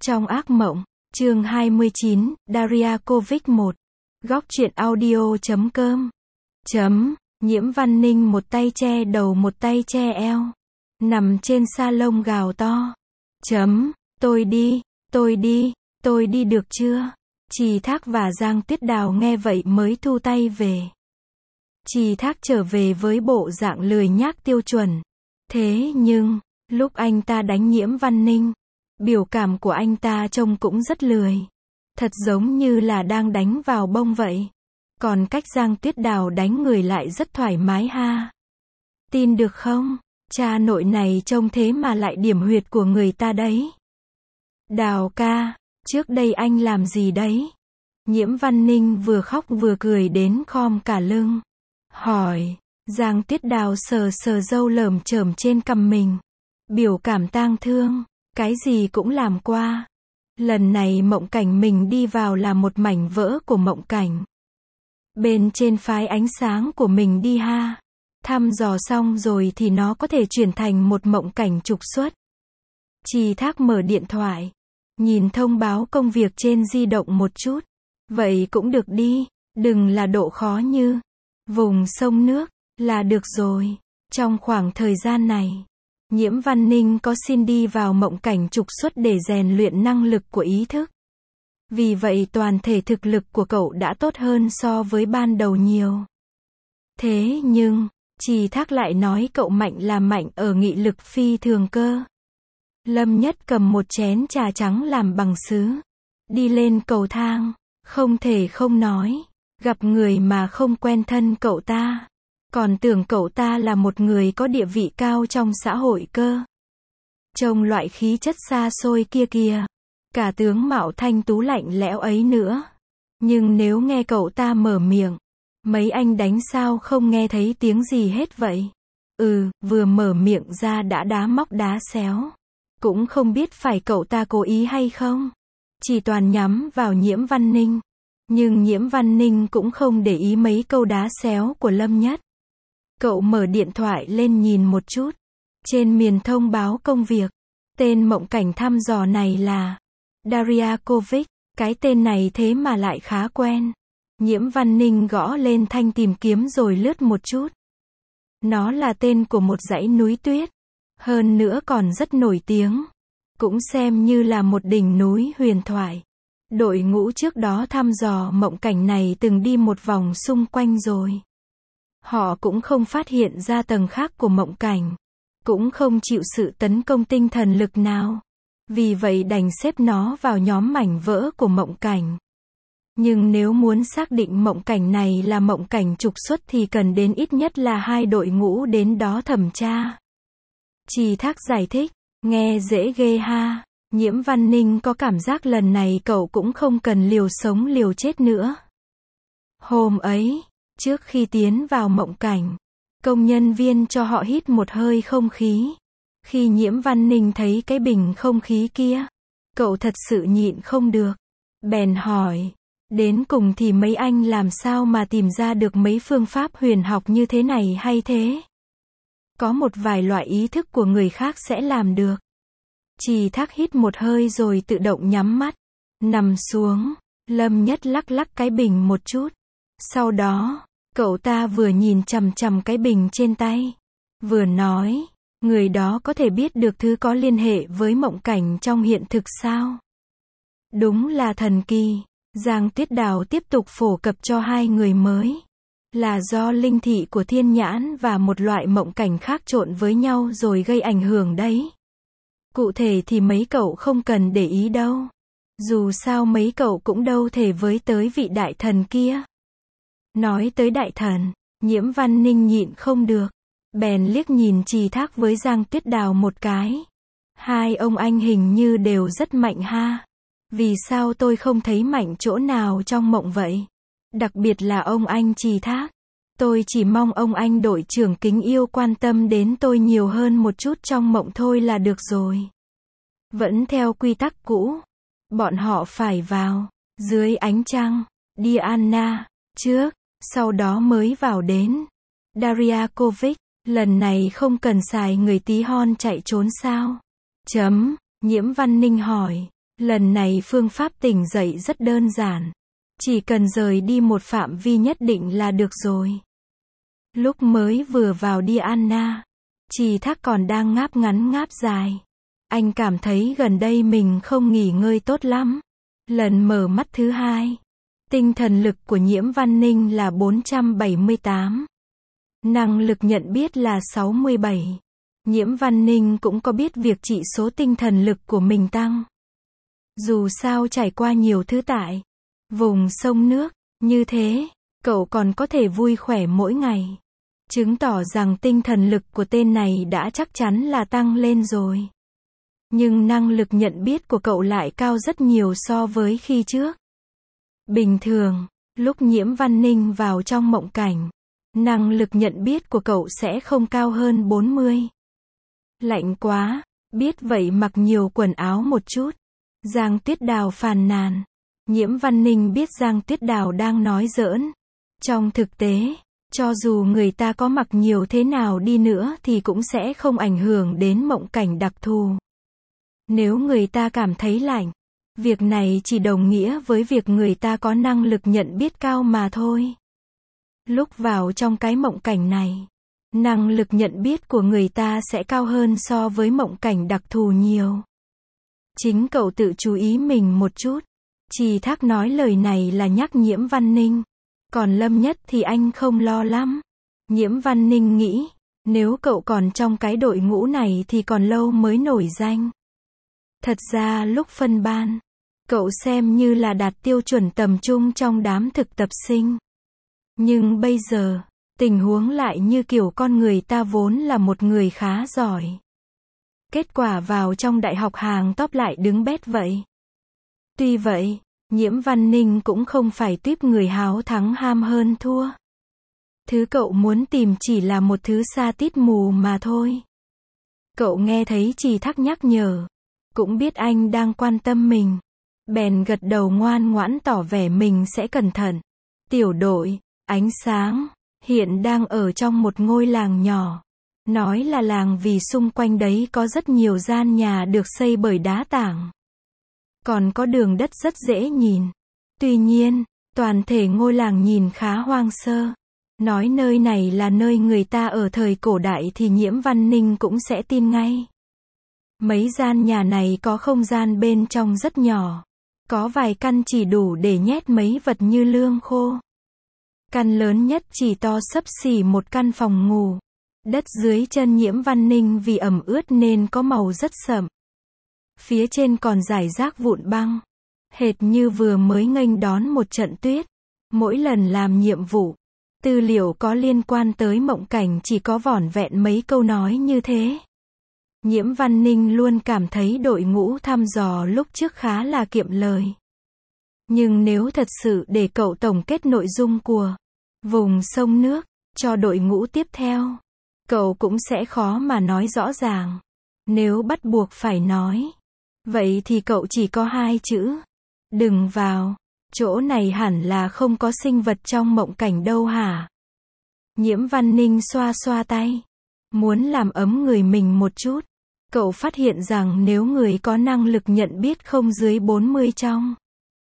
Trong ác mộng, chương 29, Dariakovic 1. Góc truyện audio.com. Nhiễm Văn Ninh một tay che đầu một tay che eo. Nằm trên sa lông gào to. Tôi đi được chưa? Trì Thác và Giang Tuyết Đào nghe vậy mới thu tay về. Trì Thác trở về với bộ dạng lười nhác tiêu chuẩn. Thế nhưng, lúc anh ta đánh Nhiễm Văn Ninh, biểu cảm của anh ta trông cũng rất lười. Thật giống như là đang đánh vào bông vậy. Còn cách Giang Tuyết Đào đánh người lại rất thoải mái ha. Tin được không? Cha nội này trông thế mà lại điểm huyệt của người ta đấy. Đào ca, trước đây anh làm gì đấy? Nhiễm Văn Ninh vừa khóc vừa cười đến khom cả lưng. Hỏi, Giang Tuyết Đào sờ sờ râu lởm chởm trên cằm mình. Biểu cảm tang thương, cái gì cũng làm qua. Lần này mộng cảnh mình đi vào là một mảnh vỡ của mộng cảnh. Bên trên phái ánh sáng của mình đi ha. Thăm dò xong rồi thì nó có thể chuyển thành một mộng cảnh trục xuất. Trì Thác mở điện thoại. Nhìn thông báo công việc trên di động một chút. Vậy cũng được đi. Đừng là độ khó như vùng sông nước là được rồi. Trong khoảng thời gian này, Nhiễm Văn Ninh có xin đi vào mộng cảnh trục xuất để rèn luyện năng lực của ý thức. Vì vậy toàn thể thực lực của cậu đã tốt hơn so với ban đầu nhiều. Thế nhưng, Trì Thác lại nói cậu mạnh là mạnh ở nghị lực phi thường cơ. Lâm Nhất cầm một chén trà trắng làm bằng sứ. Đi lên cầu thang, không thể không nói. Gặp người mà không quen thân cậu ta. Còn tưởng cậu ta là một người có địa vị cao trong xã hội cơ. Trông loại khí chất xa xôi kia kìa. Cả tướng mạo thanh tú lạnh lẽo ấy nữa. Nhưng nếu nghe cậu ta mở miệng, mấy anh đánh sao không nghe thấy tiếng gì hết vậy? Vừa mở miệng ra đã đá móc đá xéo. Cũng không biết phải cậu ta cố ý hay không. Chỉ toàn nhắm vào Nhiễm Văn Ninh. Nhưng Nhiễm Văn Ninh cũng không để ý mấy câu đá xéo của Lâm Nhất. Cậu mở điện thoại lên nhìn một chút. Trên miền thông báo công việc. Tên mộng cảnh thăm dò này là Dariakovic. Cái tên này thế mà lại khá quen. Nhiễm Văn Ninh gõ lên thanh tìm kiếm rồi lướt một chút. Nó là tên của một dãy núi tuyết. Hơn nữa còn rất nổi tiếng. Cũng xem như là một đỉnh núi huyền thoại. Đội ngũ trước đó thăm dò mộng cảnh này từng đi một vòng xung quanh rồi. Họ cũng không phát hiện ra tầng khác của mộng cảnh. Cũng không chịu sự tấn công tinh thần lực nào. Vì vậy đành xếp nó vào nhóm mảnh vỡ của mộng cảnh. Nhưng nếu muốn xác định mộng cảnh này là mộng cảnh trục xuất thì cần đến ít nhất là 2 đội ngũ đến đó thẩm tra. Trì Thác giải thích, nghe dễ ghê ha. Nhiễm Văn Ninh có cảm giác lần này cậu cũng không cần liều sống liều chết nữa. Hôm ấy, trước khi tiến vào mộng cảnh, công nhân viên cho họ hít một hơi không khí. Khi Nhiễm Văn Ninh thấy cái bình không khí kia, cậu thật sự nhịn không được. Bèn hỏi, đến cùng thì mấy anh làm sao mà tìm ra được mấy phương pháp huyền học như thế này hay thế? Có một vài loại ý thức của người khác sẽ làm được. Trì Thác hít một hơi rồi tự động nhắm mắt, nằm xuống. Lâm Nhất lắc lắc cái bình một chút. Sau đó, cậu ta vừa nhìn chằm chằm cái bình trên tay, vừa nói, người đó có thể biết được thứ có liên hệ với mộng cảnh trong hiện thực sao? Đúng là thần kỳ. Giang Tuyết Đào tiếp tục phổ cập cho 2 người mới. Là do linh thị của thiên nhãn và một loại mộng cảnh khác trộn với nhau rồi gây ảnh hưởng đấy. Cụ thể thì mấy cậu không cần để ý đâu. Dù sao mấy cậu cũng đâu thể với tới vị đại thần kia. Nói tới đại thần, Nhiễm Văn Ninh nhịn không được. Bèn liếc nhìn Trì Thác với Giang Tuyết Đào một cái. 2 ông anh hình như đều rất mạnh ha. Vì sao tôi không thấy mạnh chỗ nào trong mộng vậy? Đặc biệt là ông anh Trì Thác. Tôi chỉ mong ông anh đội trưởng kính yêu quan tâm đến tôi nhiều hơn một chút trong mộng thôi là được rồi. Vẫn theo quy tắc cũ. Bọn họ phải vào dưới ánh trăng Diana trước, sau đó mới vào đến Dariakovic. Lần này không cần xài người tí hon chạy trốn sao? Nhiễm Văn Ninh hỏi. Lần này phương pháp tỉnh dậy rất đơn giản. Chỉ cần rời đi một phạm vi nhất định là được rồi. Lúc mới vừa vào Diana, Trì Thác còn đang ngáp ngắn ngáp dài. Anh cảm thấy gần đây mình không nghỉ ngơi tốt lắm. Lần mở mắt thứ hai, tinh thần lực của Nhiễm Văn Ninh là 478. Năng lực nhận biết là 67. Nhiễm Văn Ninh cũng có biết việc chỉ số tinh thần lực của mình tăng. Dù sao trải qua nhiều thứ tại vùng sông nước, như thế, cậu còn có thể vui khỏe mỗi ngày. Chứng tỏ rằng tinh thần lực của tên này đã chắc chắn là tăng lên rồi. Nhưng năng lực nhận biết của cậu lại cao rất nhiều so với khi trước. Bình thường, lúc Nhiễm Văn Ninh vào trong mộng cảnh, năng lực nhận biết của cậu sẽ không cao hơn 40. Lạnh quá, biết vậy mặc nhiều quần áo một chút. Giang Tuyết Đào phàn nàn. Nhiễm Văn Ninh biết Giang Tuyết Đào đang nói giỡn. Trong thực tế, cho dù người ta có mặc nhiều thế nào đi nữa thì cũng sẽ không ảnh hưởng đến mộng cảnh đặc thù. Nếu người ta cảm thấy lạnh, việc này chỉ đồng nghĩa với việc người ta có năng lực nhận biết cao mà thôi. Lúc vào trong cái mộng cảnh này, năng lực nhận biết của người ta sẽ cao hơn so với mộng cảnh đặc thù nhiều. Chính cậu tự chú ý mình một chút. Trì Thác nói lời này là nhắc Nhiễm Văn Ninh. Còn Lâm Nhất thì anh không lo lắm. Nhiễm Văn Ninh nghĩ, nếu cậu còn trong cái đội ngũ này thì còn lâu mới nổi danh. Thật ra lúc phân ban, cậu xem như là đạt tiêu chuẩn tầm trung trong đám thực tập sinh. Nhưng bây giờ, tình huống lại như kiểu con người ta vốn là một người khá giỏi. Kết quả vào trong đại học hàng top lại đứng bét vậy. Tuy vậy, Nhiễm Văn Ninh cũng không phải tuýp người háo thắng ham hơn thua. Thứ cậu muốn tìm chỉ là một thứ sa tít mù mà thôi. Cậu nghe thấy Trì Thác nhắc nhở, cũng biết anh đang quan tâm mình. Bèn gật đầu ngoan ngoãn tỏ vẻ mình sẽ cẩn thận. Tiểu đội, ánh sáng, hiện đang ở trong một ngôi làng nhỏ. Nói là làng vì xung quanh đấy có rất nhiều gian nhà được xây bởi đá tảng. Còn có đường đất rất dễ nhìn. Tuy nhiên, toàn thể ngôi làng nhìn khá hoang sơ. Nói nơi này là nơi người ta ở thời cổ đại thì Nhiễm Văn Ninh cũng sẽ tin ngay. Mấy gian nhà này có không gian bên trong rất nhỏ. Có vài căn chỉ đủ để nhét mấy vật như lương khô. Căn lớn nhất chỉ to xấp xỉ một căn phòng ngủ. Đất dưới chân Nhiễm Văn Ninh vì ẩm ướt nên có màu rất sậm. Phía trên còn rải rác vụn băng. Hệt như vừa mới nghênh đón một trận tuyết. Mỗi lần làm nhiệm vụ, tư liệu có liên quan tới mộng cảnh chỉ có vỏn vẹn mấy câu nói như thế. Nhiễm Văn Ninh luôn cảm thấy đội ngũ thăm dò lúc trước khá là kiệm lời. Nhưng nếu thật sự để cậu tổng kết nội dung của vùng sông nước cho đội ngũ tiếp theo, cậu cũng sẽ khó mà nói rõ ràng. Nếu bắt buộc phải nói, vậy thì cậu chỉ có 2 chữ. Đừng vào. Chỗ này hẳn là không có sinh vật trong mộng cảnh đâu hả? Nhiễm Văn Ninh xoa xoa tay. Muốn làm ấm người mình một chút. Cậu phát hiện rằng nếu người có năng lực nhận biết không dưới 40 trong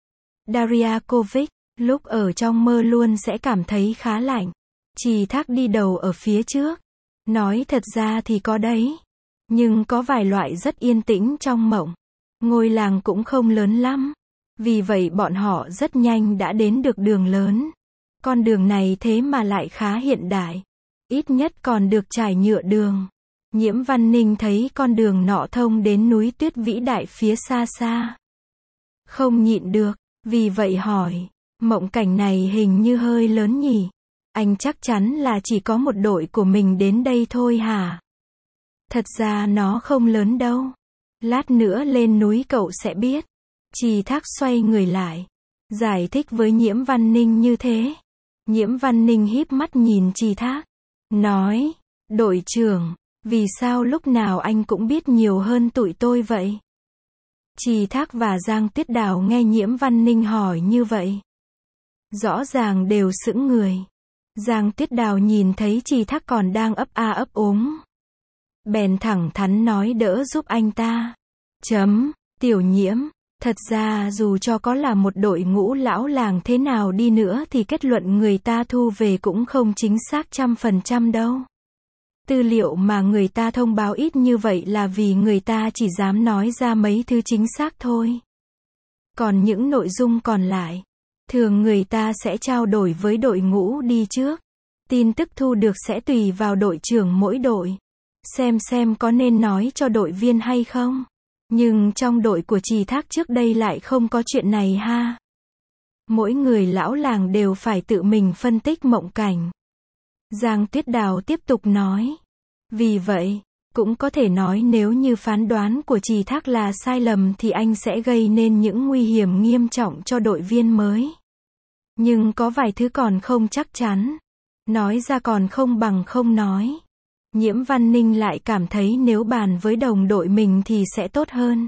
Daryakovic, lúc ở trong mơ luôn sẽ cảm thấy khá lạnh. Trì Thác đi đầu ở phía trước. Nói thật ra thì có đấy. Nhưng có vài loại rất yên tĩnh trong mộng. Ngôi làng cũng không lớn lắm. Vì vậy bọn họ rất nhanh đã đến được đường lớn. Con đường này thế mà lại khá hiện đại. Ít nhất còn được trải nhựa đường. Nhiễm Văn Ninh thấy con đường nọ thông đến núi tuyết vĩ đại phía xa xa. Không nhịn được, vì vậy hỏi, mộng cảnh này hình như hơi lớn nhỉ? Anh chắc chắn là chỉ có một đội của mình đến đây thôi hả? Thật ra nó không lớn đâu. Lát nữa lên núi cậu sẽ biết. Trì Thác xoay người lại, giải thích với Nhiễm Văn Ninh như thế. Nhiễm Văn Ninh híp mắt nhìn Trì Thác, nói, đội trưởng, vì sao lúc nào anh cũng biết nhiều hơn tụi tôi vậy? Trì Thác và Giang Tuyết Đào nghe Nhiễm Văn Ninh hỏi như vậy, rõ ràng đều sững người. Giang Tuyết Đào nhìn thấy Trì Thác còn đang ấp a ấp úng, bèn thẳng thắn nói đỡ giúp anh ta. Tiểu Nhiễm, Thật ra dù cho có là một đội ngũ lão làng thế nào đi nữa thì kết luận người ta thu về cũng không chính xác 100% đâu. Tư liệu mà người ta thông báo ít như vậy là vì người ta chỉ dám nói ra mấy thứ chính xác thôi. Còn những nội dung còn lại, thường người ta sẽ trao đổi với đội ngũ đi trước. Tin tức thu được sẽ tùy vào đội trưởng mỗi đội. Xem có nên nói cho đội viên hay không. Nhưng trong đội của Trì Thác trước đây lại không có chuyện này ha. Mỗi người lão làng đều phải tự mình phân tích mộng cảnh. Giang Tuyết Đào tiếp tục nói. Vì vậy, cũng có thể nói nếu như phán đoán của Trì Thác là sai lầm thì anh sẽ gây nên những nguy hiểm nghiêm trọng cho đội viên mới. Nhưng có vài thứ còn không chắc chắn. Nói ra còn không bằng không nói. Nhiễm Văn Ninh lại cảm thấy nếu bàn với đồng đội mình thì sẽ tốt hơn.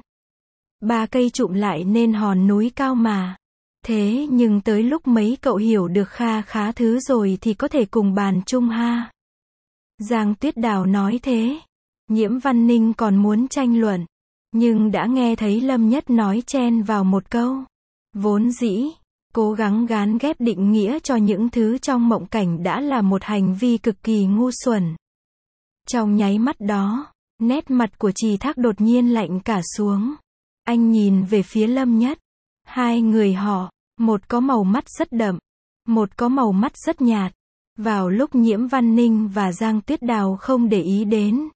3 cây chụm lại nên hòn núi cao mà. Thế nhưng tới lúc mấy cậu hiểu được kha khá thứ rồi thì có thể cùng bàn chung ha. Giang Tuyết Đào nói thế. Nhiễm Văn Ninh còn muốn tranh luận. Nhưng đã nghe thấy Lâm Nhất nói chen vào một câu. Vốn dĩ, cố gắng gán ghép định nghĩa cho những thứ trong mộng cảnh đã là một hành vi cực kỳ ngu xuẩn. Trong nháy mắt đó, nét mặt của Trì Thác đột nhiên lạnh cả xuống. Anh nhìn về phía Lâm Nhất. Hai người họ, một có màu mắt rất đậm, một có màu mắt rất nhạt. Vào lúc Nhiễm Văn Ninh và Giang Tuyết Đào không để ý đến.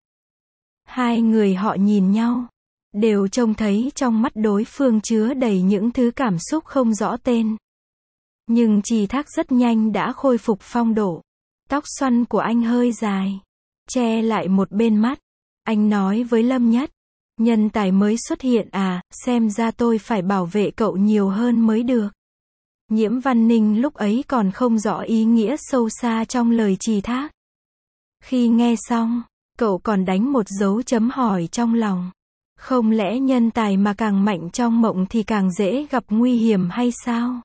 Hai người họ nhìn nhau, đều trông thấy trong mắt đối phương chứa đầy những thứ cảm xúc không rõ tên. Nhưng Trì Thác rất nhanh đã khôi phục phong độ. Tóc xoăn của anh hơi dài, che lại một bên mắt. Anh nói với Lâm Nhất. Nhân tài mới xuất hiện à, xem ra tôi phải bảo vệ cậu nhiều hơn mới được. Nhiễm Văn Ninh lúc ấy còn không rõ ý nghĩa sâu xa trong lời Trì Thác. Khi nghe xong, cậu còn đánh một dấu chấm hỏi trong lòng. Không lẽ nhân tài mà càng mạnh trong mộng thì càng dễ gặp nguy hiểm hay sao?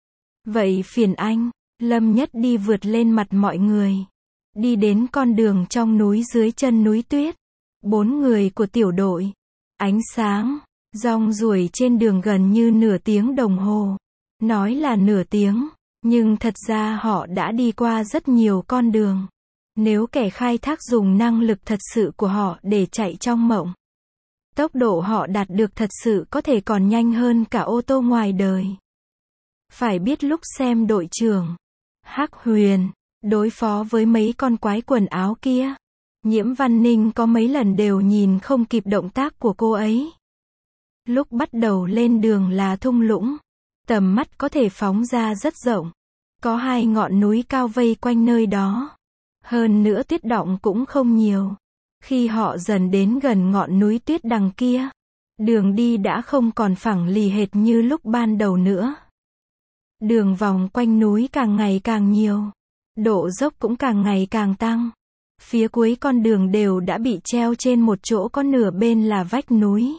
Vậy phiền anh. Lâm Nhất đi vượt lên mặt mọi người. Đi đến con đường trong núi dưới chân núi tuyết. 4 người của tiểu đội. Ánh sáng, rong ruổi trên đường gần như nửa tiếng đồng hồ. Nói là nửa tiếng, nhưng thật ra họ đã đi qua rất nhiều con đường. Nếu kẻ khai thác dùng năng lực thật sự của họ để chạy trong mộng, tốc độ họ đạt được thật sự có thể còn nhanh hơn cả ô tô ngoài đời. Phải biết lúc xem đội trưởng Hắc Huyền đối phó với mấy con quái quần áo kia, Nhiễm Văn Ninh có mấy lần đều nhìn không kịp động tác của cô ấy. Lúc bắt đầu lên đường là thung lũng, tầm mắt có thể phóng ra rất rộng. Có 2 ngọn núi cao vây quanh nơi đó. Hơn nữa tuyết đọng cũng không nhiều. Khi họ dần đến gần ngọn núi tuyết đằng kia, đường đi đã không còn phẳng lì hệt như lúc ban đầu nữa. Đường vòng quanh núi càng ngày càng nhiều. Độ dốc cũng càng ngày càng tăng. Phía cuối con đường đều đã bị treo trên một chỗ có nửa bên là vách núi.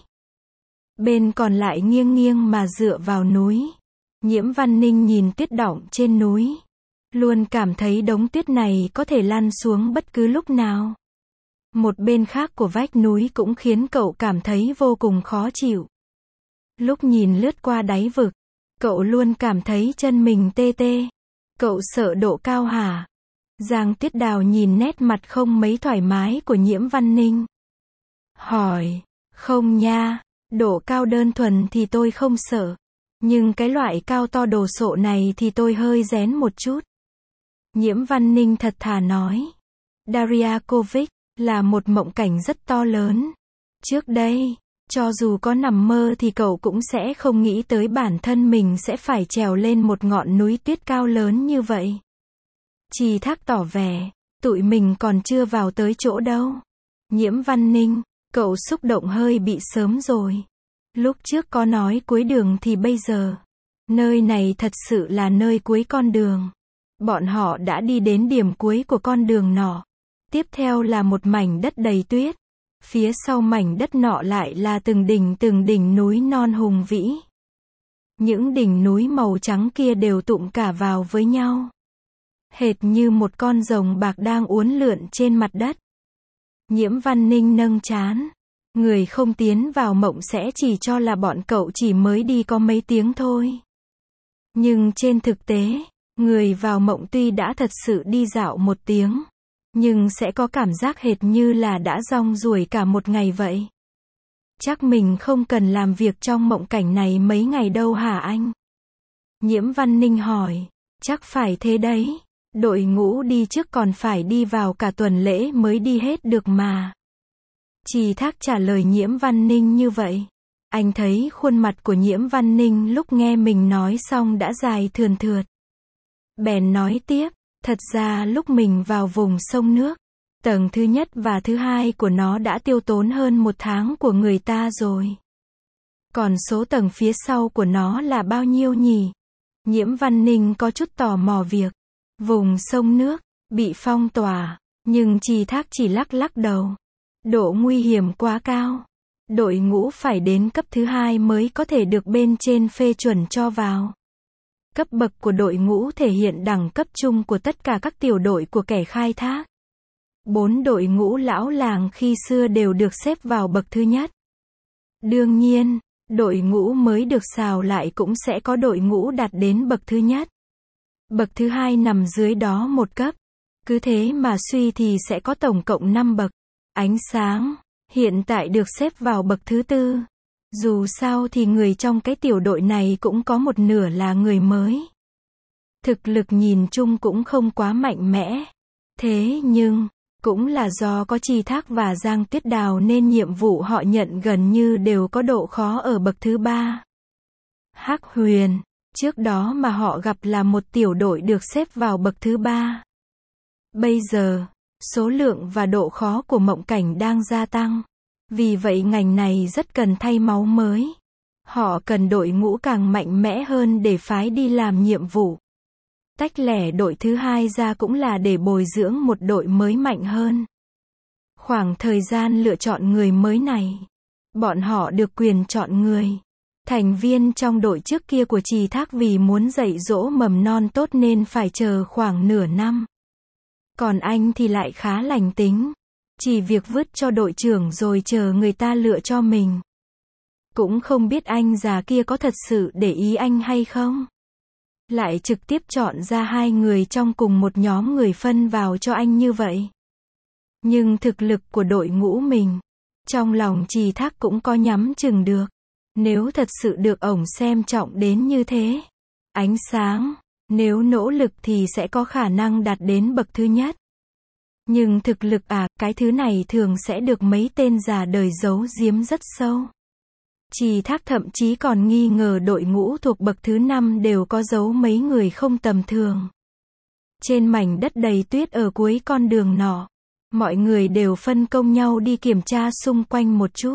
Bên còn lại nghiêng nghiêng mà dựa vào núi. Nhiễm Văn Ninh nhìn tuyết đọng trên núi. Luôn cảm thấy đống tuyết này có thể lăn xuống bất cứ lúc nào. Một bên khác của vách núi cũng khiến cậu cảm thấy vô cùng khó chịu. Lúc nhìn lướt qua đáy vực, cậu luôn cảm thấy chân mình tê tê. Cậu sợ độ cao hả? Giang Tuyết Đào nhìn nét mặt không mấy thoải mái của Nhiễm Văn Ninh. Hỏi, không nha, độ cao đơn thuần thì tôi không sợ. Nhưng cái loại cao to đồ sộ này thì tôi hơi rén một chút. Nhiễm Văn Ninh thật thà nói. Daryakovic là một mộng cảnh rất to lớn. Trước đây, cho dù có nằm mơ thì cậu cũng sẽ không nghĩ tới bản thân mình sẽ phải trèo lên một ngọn núi tuyết cao lớn như vậy. Trì Thác tỏ vẻ, tụi mình còn chưa vào tới chỗ đâu. Nhiễm Văn Ninh, cậu xúc động hơi bị sớm rồi. Lúc trước có nói cuối đường thì bây giờ. Nơi này thật sự là nơi cuối con đường. Bọn họ đã đi đến điểm cuối của con đường nọ. Tiếp theo là một mảnh đất đầy tuyết. Phía sau mảnh đất nọ lại là từng đỉnh núi non hùng vĩ. Những đỉnh núi màu trắng kia đều tụm cả vào với nhau. Hệt như một con rồng bạc đang uốn lượn trên mặt đất. Nhiễm Văn Ninh nâng trán. Người không tiến vào mộng sẽ chỉ cho là bọn cậu chỉ mới đi có mấy tiếng thôi. Nhưng trên thực tế, người vào mộng tuy đã thật sự đi dạo một tiếng, nhưng sẽ có cảm giác hệt như là đã rong ruổi cả một ngày vậy. Chắc mình không cần làm việc trong mộng cảnh này mấy ngày đâu hả anh? Nhiễm Văn Ninh hỏi. Chắc phải thế đấy. Đội ngũ đi trước còn phải đi vào cả tuần lễ mới đi hết được mà. Trì Thác trả lời Nhiễm Văn Ninh như vậy. Anh thấy khuôn mặt của Nhiễm Văn Ninh lúc nghe mình nói xong đã dài thườn thượt. Bèn nói tiếp, thật ra lúc mình vào vùng sông nước, tầng thứ nhất và thứ hai của nó đã tiêu tốn hơn 1 tháng của người ta rồi. Còn số tầng phía sau của nó là bao nhiêu nhỉ? Nhiễm Văn Ninh có chút tò mò việc vùng sông nước bị phong tỏa, nhưng Trì Thác chỉ lắc lắc đầu. Độ nguy hiểm quá cao. Đội ngũ phải đến cấp thứ 2 mới có thể được bên trên phê chuẩn cho vào. Cấp bậc của đội ngũ thể hiện đẳng cấp chung của tất cả các tiểu đội của kẻ khai thác. 4 đội ngũ lão làng khi xưa đều được xếp vào bậc thứ nhất. Đương nhiên, đội ngũ mới được xào lại cũng sẽ có đội ngũ đạt đến bậc thứ nhất. Bậc thứ 2 nằm dưới đó một cấp. Cứ thế mà suy thì sẽ có tổng cộng 5 bậc. Ánh sáng hiện tại được xếp vào bậc thứ 4. Dù sao thì người trong cái tiểu đội này cũng có một nửa là người mới. Thực lực nhìn chung cũng không quá mạnh mẽ. Thế nhưng, cũng là do có Trì Thác và Giang Tuyết Đào nên nhiệm vụ họ nhận gần như đều có độ khó ở bậc thứ 3. Hắc Huyền, trước đó mà họ gặp là một tiểu đội được xếp vào bậc thứ 3. Bây giờ, số lượng và độ khó của mộng cảnh đang gia tăng. Vì vậy ngành này rất cần thay máu mới. Họ cần đội ngũ càng mạnh mẽ hơn để phái đi làm nhiệm vụ. Tách lẻ đội thứ 2 ra cũng là để bồi dưỡng một đội mới mạnh hơn. Khoảng thời gian lựa chọn người mới này, bọn họ được quyền chọn người. Thành viên trong đội trước kia của Trì Thác vì muốn dạy dỗ mầm non tốt nên phải chờ khoảng nửa năm. Còn anh thì lại khá lành tính. Chỉ việc vứt cho đội trưởng rồi chờ người ta lựa cho mình. Cũng không biết anh già kia có thật sự để ý anh hay không. Lại trực tiếp chọn ra 2 người trong cùng một nhóm người phân vào cho anh như vậy. Nhưng thực lực của đội ngũ mình, trong lòng Trì Thác cũng có nhắm chừng được. Nếu thật sự được ổng xem trọng đến như thế. Ánh sáng, nếu nỗ lực thì sẽ có khả năng đạt đến bậc thứ nhất. Nhưng thực lực cái thứ này thường sẽ được mấy tên già đời giấu giếm rất sâu. Trì Thác thậm chí còn nghi ngờ đội ngũ thuộc bậc thứ 5 đều có giấu mấy người không tầm thường. Trên mảnh đất đầy tuyết ở cuối con đường nọ, mọi người đều phân công nhau đi kiểm tra xung quanh một chút.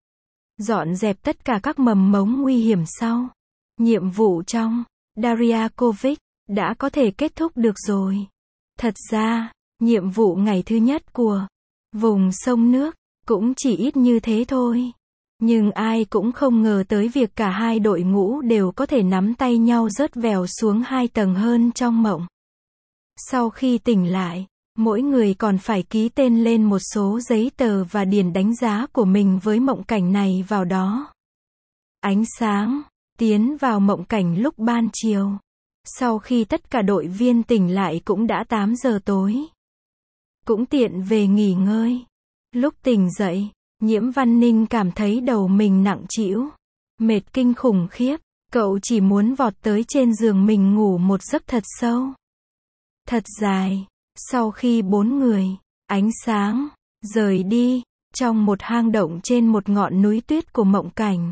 Dọn dẹp tất cả các mầm mống nguy hiểm sau. Nhiệm vụ trong Daryakovic đã có thể kết thúc được rồi. Thật ra, nhiệm vụ ngày thứ nhất của vùng sông nước cũng chỉ ít như thế thôi. Nhưng ai cũng không ngờ tới việc cả 2 đội ngũ đều có thể nắm tay nhau rớt vèo xuống 2 tầng hơn trong mộng. Sau khi tỉnh lại, mỗi người còn phải ký tên lên một số giấy tờ và điền đánh giá của mình với mộng cảnh này vào đó. Ánh sáng tiến vào mộng cảnh lúc ban chiều. Sau khi tất cả đội viên tỉnh lại cũng đã 8 giờ tối. Cũng tiện về nghỉ ngơi. Lúc tỉnh dậy, Nhiễm Văn Ninh cảm thấy đầu mình nặng trĩu, mệt kinh khủng khiếp. Cậu chỉ muốn vọt tới trên giường mình ngủ một giấc thật sâu, thật dài. Sau khi 4 người, ánh sáng, rời đi, trong một hang động trên một ngọn núi tuyết của mộng cảnh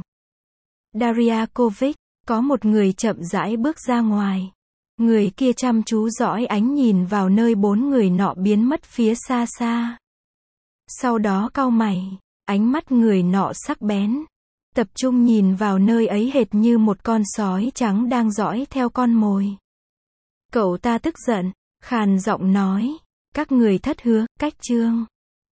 Daryakovic, có một người chậm rãi bước ra ngoài. Người kia chăm chú dõi ánh nhìn vào nơi 4 người nọ biến mất phía xa xa. Sau đó cau mày, ánh mắt người nọ sắc bén, tập trung nhìn vào nơi ấy hệt như một con sói trắng đang dõi theo con mồi. Cậu ta tức giận, khàn giọng nói, các người thất hứa, cách chương.